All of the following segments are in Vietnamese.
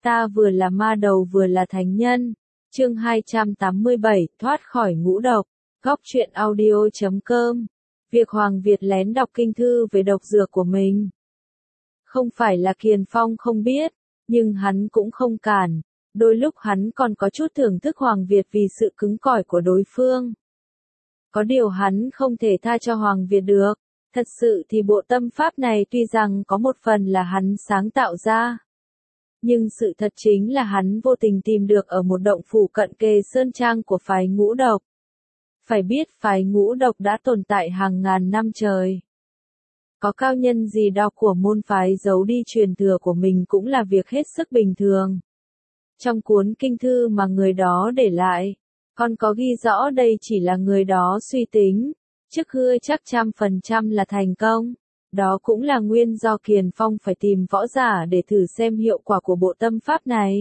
Ta vừa là ma đầu vừa là thánh nhân. Chương 287, thoát khỏi ngũ độc. Góc truyện audio.com. Việc Hoàng Việt lén đọc kinh thư về độc dược của mình. Không phải là Kiền Phong không biết, nhưng hắn cũng không cản. Đôi lúc hắn còn có chút thưởng thức Hoàng Việt vì sự cứng cỏi của đối phương. Có điều hắn không thể tha cho Hoàng Việt được. Thật sự thì bộ tâm pháp này tuy rằng có một phần là hắn sáng tạo ra. Nhưng sự thật chính là hắn vô tình tìm được ở một động phủ cận kề sơn trang của phái ngũ độc. Phải biết phái ngũ độc đã tồn tại hàng ngàn năm trời. Có cao nhân gì đó của môn phái giấu đi truyền thừa của mình cũng là việc hết sức bình thường. Trong cuốn kinh thư mà người đó để lại, còn có ghi rõ đây chỉ là người đó suy tính, trước hưa chắc 100% là thành công. Đó cũng là nguyên do Kiền Phong phải tìm võ giả để thử xem hiệu quả của bộ tâm pháp này.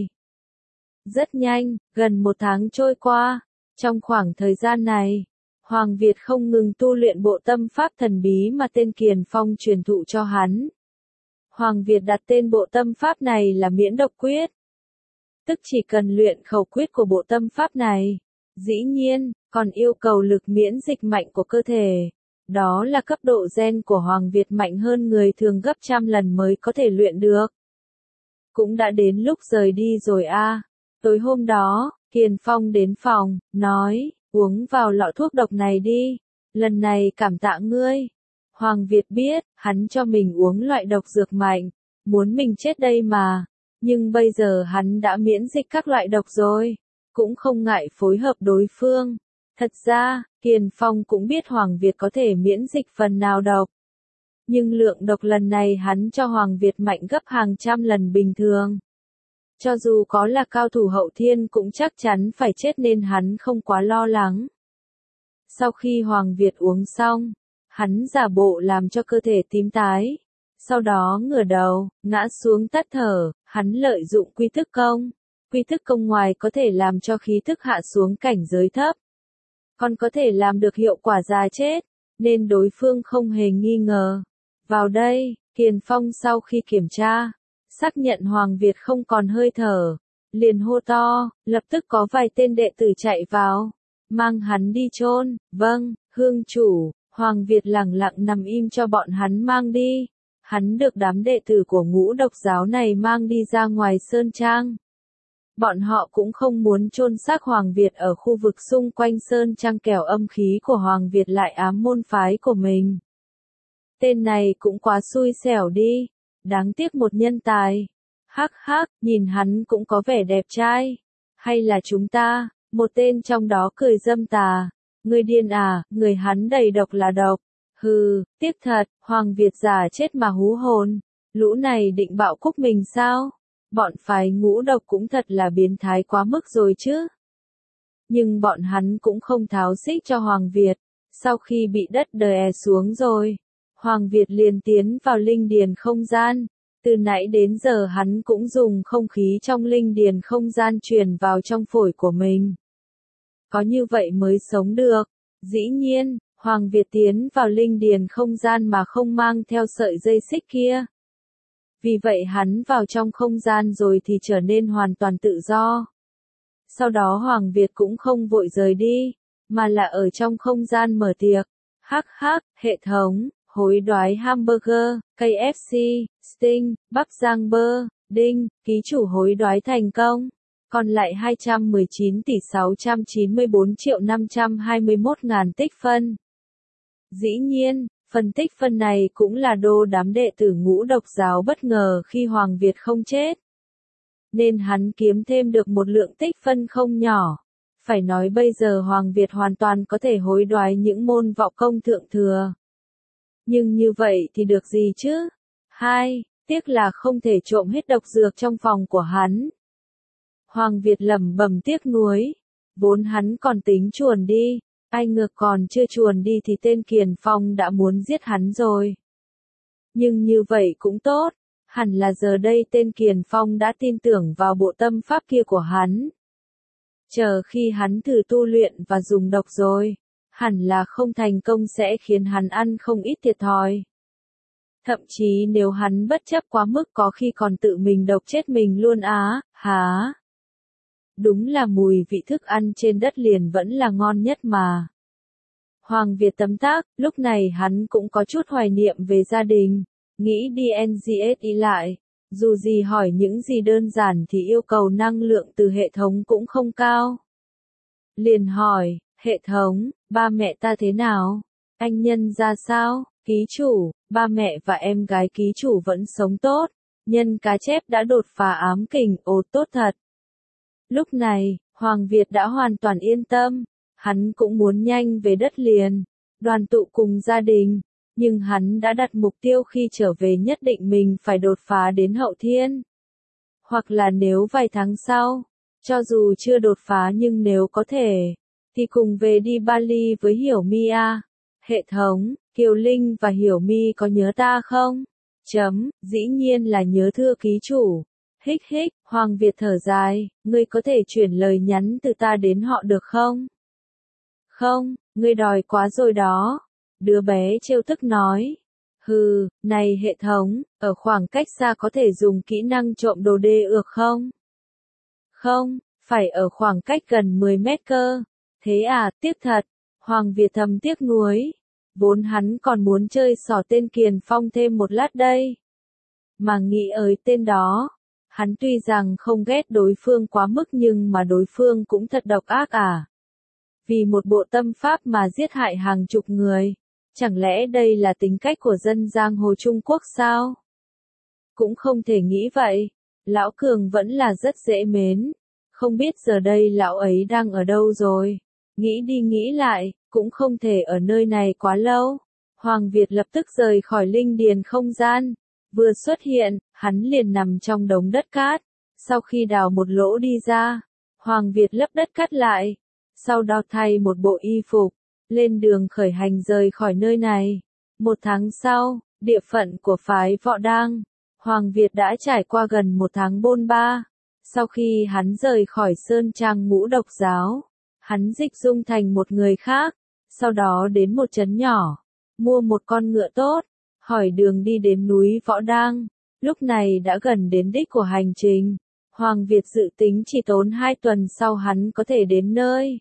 Rất nhanh, gần 1 tháng trôi qua. Trong khoảng thời gian này, Hoàng Việt không ngừng tu luyện bộ tâm pháp thần bí mà tên Kiền Phong truyền thụ cho hắn. Hoàng Việt đặt tên bộ tâm pháp này là Miễn Độc Quyết. Tức chỉ cần luyện khẩu quyết của bộ tâm pháp này. Dĩ nhiên, còn yêu cầu lực miễn dịch mạnh của cơ thể. Đó là cấp độ gen của Hoàng Việt mạnh hơn người thường gấp 100 lần mới có thể luyện được. Cũng đã đến lúc rời đi rồi a. Tối hôm đó, Kiền Phong đến phòng, nói, uống vào lọ thuốc độc này đi. Lần này cảm tạ ngươi. Hoàng Việt biết, hắn cho mình uống loại độc dược mạnh. Muốn mình chết đây mà. Nhưng bây giờ hắn đã miễn dịch các loại độc rồi. Cũng không ngại phối hợp đối phương. Thật ra, Kiền Phong cũng biết Hoàng Việt có thể miễn dịch phần nào độc. Nhưng lượng độc lần này hắn cho Hoàng Việt mạnh gấp hàng trăm lần bình thường. Cho dù có là cao thủ hậu thiên cũng chắc chắn phải chết nên hắn không quá lo lắng. Sau khi Hoàng Việt uống xong, hắn giả bộ làm cho cơ thể tím tái. Sau đó ngửa đầu, ngã xuống tắt thở, hắn lợi dụng quy thức công. Quy thức công ngoài có thể làm cho khí thức hạ xuống cảnh giới thấp. Còn có thể làm được hiệu quả già chết, nên đối phương không hề nghi ngờ. Vào đây, Kiền Phong sau khi kiểm tra, xác nhận Hoàng Việt không còn hơi thở, liền hô to, lập tức có vài tên đệ tử chạy vào, mang hắn đi chôn. Vâng, hương chủ. Hoàng Việt lẳng lặng nằm im cho bọn hắn mang đi. Hắn được đám đệ tử của ngũ độc giáo này mang đi ra ngoài sơn trang. Bọn họ cũng không muốn chôn xác Hoàng Việt ở khu vực xung quanh sơn trang kẻo âm khí của Hoàng Việt lại ám môn phái của mình. Tên này cũng quá xui xẻo đi. Đáng tiếc một nhân tài. Hắc hắc, nhìn hắn cũng có vẻ đẹp trai. Hay là chúng ta, một tên trong đó cười dâm tà. Ngươi điên à, người hắn đầy độc là độc. Hừ, tiếc thật, Hoàng Việt già chết mà hú hồn. Lũ này định bạo cúc mình sao? Bọn phái ngũ độc cũng thật là biến thái quá mức rồi chứ. Nhưng bọn hắn cũng không tháo xích cho Hoàng Việt. Sau khi bị đất đè xuống rồi, Hoàng Việt liền tiến vào linh điền không gian. Từ nãy đến giờ hắn cũng dùng không khí trong linh điền không gian truyền vào trong phổi của mình. Có như vậy mới sống được. Dĩ nhiên, Hoàng Việt tiến vào linh điền không gian mà không mang theo sợi dây xích kia. Vì vậy hắn vào trong không gian rồi thì trở nên hoàn toàn tự do. Sau đó Hoàng Việt cũng không vội rời đi, mà là ở trong không gian mở tiệc. Hắc hắc, hệ thống, hối đoái hamburger, KFC, Sting, Bắc Giang Bơ, Đinh, ký chủ hối đoái thành công. Còn lại 219.694.521.000 tích phân. Dĩ nhiên, phần tích phân này cũng là đô đám đệ tử ngũ độc giáo bất ngờ khi Hoàng Việt không chết. Nên hắn kiếm thêm được một lượng tích phân không nhỏ. Phải nói bây giờ Hoàng Việt hoàn toàn có thể hối đoái những môn võ công thượng thừa. Nhưng như vậy thì được gì chứ? Tiếc là không thể trộm hết độc dược trong phòng của hắn. Hoàng Việt lẩm bẩm tiếc nuối. Vốn hắn còn tính chuồn đi. Ai ngờ còn chưa chuồn đi thì tên Kiền Phong đã muốn giết hắn rồi. Nhưng như vậy cũng tốt. Hẳn là giờ đây tên Kiền Phong đã tin tưởng vào bộ tâm pháp kia của hắn. Chờ khi hắn thử tu luyện và dùng độc rồi, hẳn là không thành công sẽ khiến hắn ăn không ít thiệt thòi. Thậm chí nếu hắn bất chấp quá mức có khi còn tự mình độc chết mình luôn á, há. Đúng là mùi vị thức ăn trên đất liền vẫn là ngon nhất mà. Hoàng Việt tấm tắc, lúc này hắn cũng có chút hoài niệm về gia đình, nghĩ đi NGSI lại. Dù gì hỏi những gì đơn giản thì yêu cầu năng lượng từ hệ thống cũng không cao. Liền hỏi, hệ thống, ba mẹ ta thế nào? Anh nhân ra sao? Ký chủ, ba mẹ và em gái ký chủ vẫn sống tốt. Nhân cá chép đã đột phá ám kình, ồ tốt thật. Lúc này, Hoàng Việt đã hoàn toàn yên tâm. Hắn cũng muốn nhanh về đất liền, đoàn tụ cùng gia đình. Nhưng hắn đã đặt mục tiêu khi trở về nhất định mình phải đột phá đến hậu thiên. Hoặc là nếu vài tháng sau, cho dù chưa đột phá nhưng nếu có thể, thì cùng về đi Bali với Hiểu My à. Hệ thống, Kiều Linh và Hiểu My có nhớ ta không? Dĩ nhiên là nhớ thưa ký chủ. Hích hích, Hoàng Việt thở dài, ngươi có thể chuyển lời nhắn từ ta đến họ được không? Không, ngươi đòi quá rồi đó. Đứa bé trêu tức nói. Hừ, này hệ thống, ở khoảng cách xa có thể dùng kỹ năng trộm đồ đê ược không? Không, phải ở khoảng cách gần 10 mét cơ. Thế à, tiếc thật. Hoàng Việt thầm tiếc nuối. Vốn hắn còn muốn chơi xỏ tên Kiền Phong thêm một lát đây. Mà nghĩ ới tên đó. Hắn tuy rằng không ghét đối phương quá mức nhưng mà đối phương cũng thật độc ác à. Vì một bộ tâm pháp mà giết hại hàng chục người. Chẳng lẽ đây là tính cách của dân giang hồ Trung Quốc sao? Cũng không thể nghĩ vậy. Lão Cường vẫn là rất dễ mến. Không biết giờ đây lão ấy đang ở đâu rồi. Nghĩ đi nghĩ lại, cũng không thể ở nơi này quá lâu. Hoàng Việt lập tức rời khỏi linh điền không gian. Vừa xuất hiện, hắn liền nằm trong đống đất cát. Sau khi đào một lỗ đi ra, Hoàng Việt lấp đất cát lại. Sau đó thay một bộ y phục, lên đường khởi hành rời khỏi nơi này. Một tháng sau, địa phận của phái Võ Đang, Hoàng Việt đã trải qua gần một tháng bôn ba. Sau khi hắn rời khỏi Sơn Trang Ngũ Độc Giáo, hắn dịch dung thành một người khác, sau đó đến một trấn nhỏ, mua một con ngựa tốt, hỏi đường đi đến núi Võ Đang. Lúc này đã gần đến đích của hành trình. Hoàng Việt dự tính chỉ tốn 2 tuần sau hắn có thể đến nơi.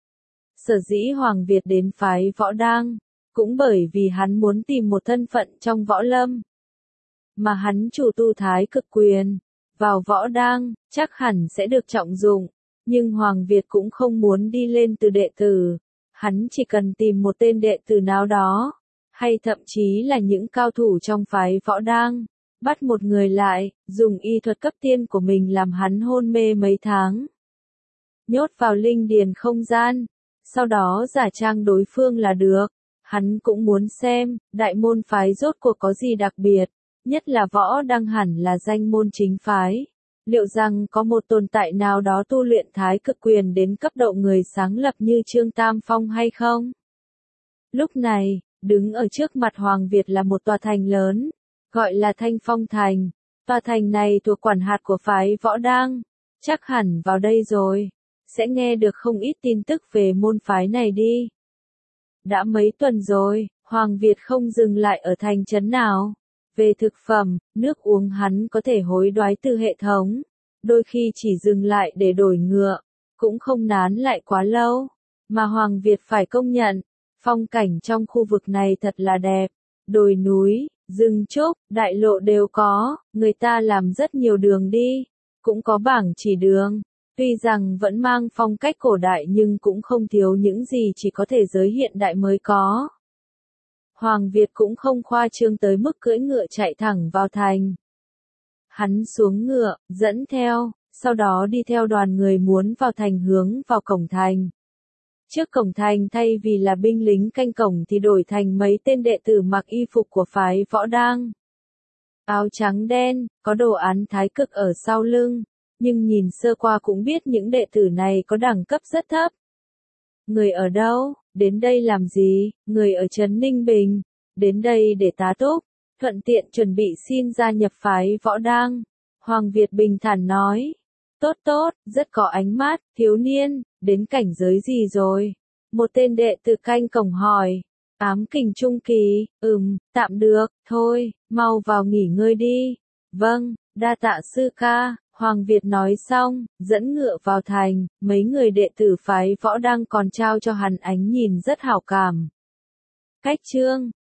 Sở dĩ Hoàng Việt đến phái Võ Đang, cũng bởi vì hắn muốn tìm một thân phận trong võ lâm. Mà hắn chủ tu thái cực quyền, vào Võ Đang, chắc hẳn sẽ được trọng dụng. Nhưng Hoàng Việt cũng không muốn đi lên từ đệ tử. Hắn chỉ cần tìm một tên đệ tử nào đó, hay thậm chí là những cao thủ trong phái Võ Đang. Bắt một người lại, dùng y thuật cấp tiên của mình làm hắn hôn mê mấy tháng. Nhốt vào linh điền không gian. Sau đó giả trang đối phương là được. Hắn cũng muốn xem, đại môn phái rốt cuộc có gì đặc biệt. Nhất là Võ Đang hẳn là danh môn chính phái. Liệu rằng có một tồn tại nào đó tu luyện thái cực quyền đến cấp độ người sáng lập như Trương Tam Phong hay không? Lúc này, đứng ở trước mặt Hoàng Việt là một tòa thành lớn, gọi là Thanh Phong Thành. Tòa thành này thuộc quản hạt của phái Võ Đang. Chắc hẳn vào đây rồi, sẽ nghe được không ít tin tức về môn phái này đi. Đã mấy tuần rồi, Hoàng Việt không dừng lại ở thành trấn nào. Về thực phẩm, nước uống hắn có thể hối đoái từ hệ thống. Đôi khi chỉ dừng lại để đổi ngựa, cũng không nán lại quá lâu. Mà Hoàng Việt phải công nhận, phong cảnh trong khu vực này thật là đẹp. Đồi núi, rừng trúc, đại lộ đều có, người ta làm rất nhiều đường đi. Cũng có bảng chỉ đường. Tuy rằng vẫn mang phong cách cổ đại nhưng cũng không thiếu những gì chỉ có thể giới hiện đại mới có. Hoàng Việt cũng không khoa trương tới mức cưỡi ngựa chạy thẳng vào thành. Hắn xuống ngựa, dẫn theo, sau đó đi theo đoàn người muốn vào thành hướng vào cổng thành. Trước cổng thành thay vì là binh lính canh cổng thì đổi thành mấy tên đệ tử mặc y phục của phái Võ Đang. Áo trắng đen, có đồ án thái cực ở sau lưng, nhưng nhìn sơ qua cũng biết những đệ tử này có đẳng cấp rất thấp. Người ở đâu? Đến đây làm gì? Người ở trấn Ninh Bình. Đến đây để tá túc, thuận tiện chuẩn bị xin gia nhập phái Võ Đang. Hoàng Việt bình thản nói. Tốt tốt, rất có ánh mắt, thiếu niên, đến cảnh giới gì rồi? Một tên đệ tử canh cổng hỏi. Ám kình trung kỳ, tạm được, thôi, mau vào nghỉ ngơi đi. Vâng, đa tạ sư ca, Hoàng Việt nói xong, dẫn ngựa vào thành, mấy người đệ tử phái Võ Đăng còn trao cho hắn ánh nhìn rất hảo cảm. Cách chương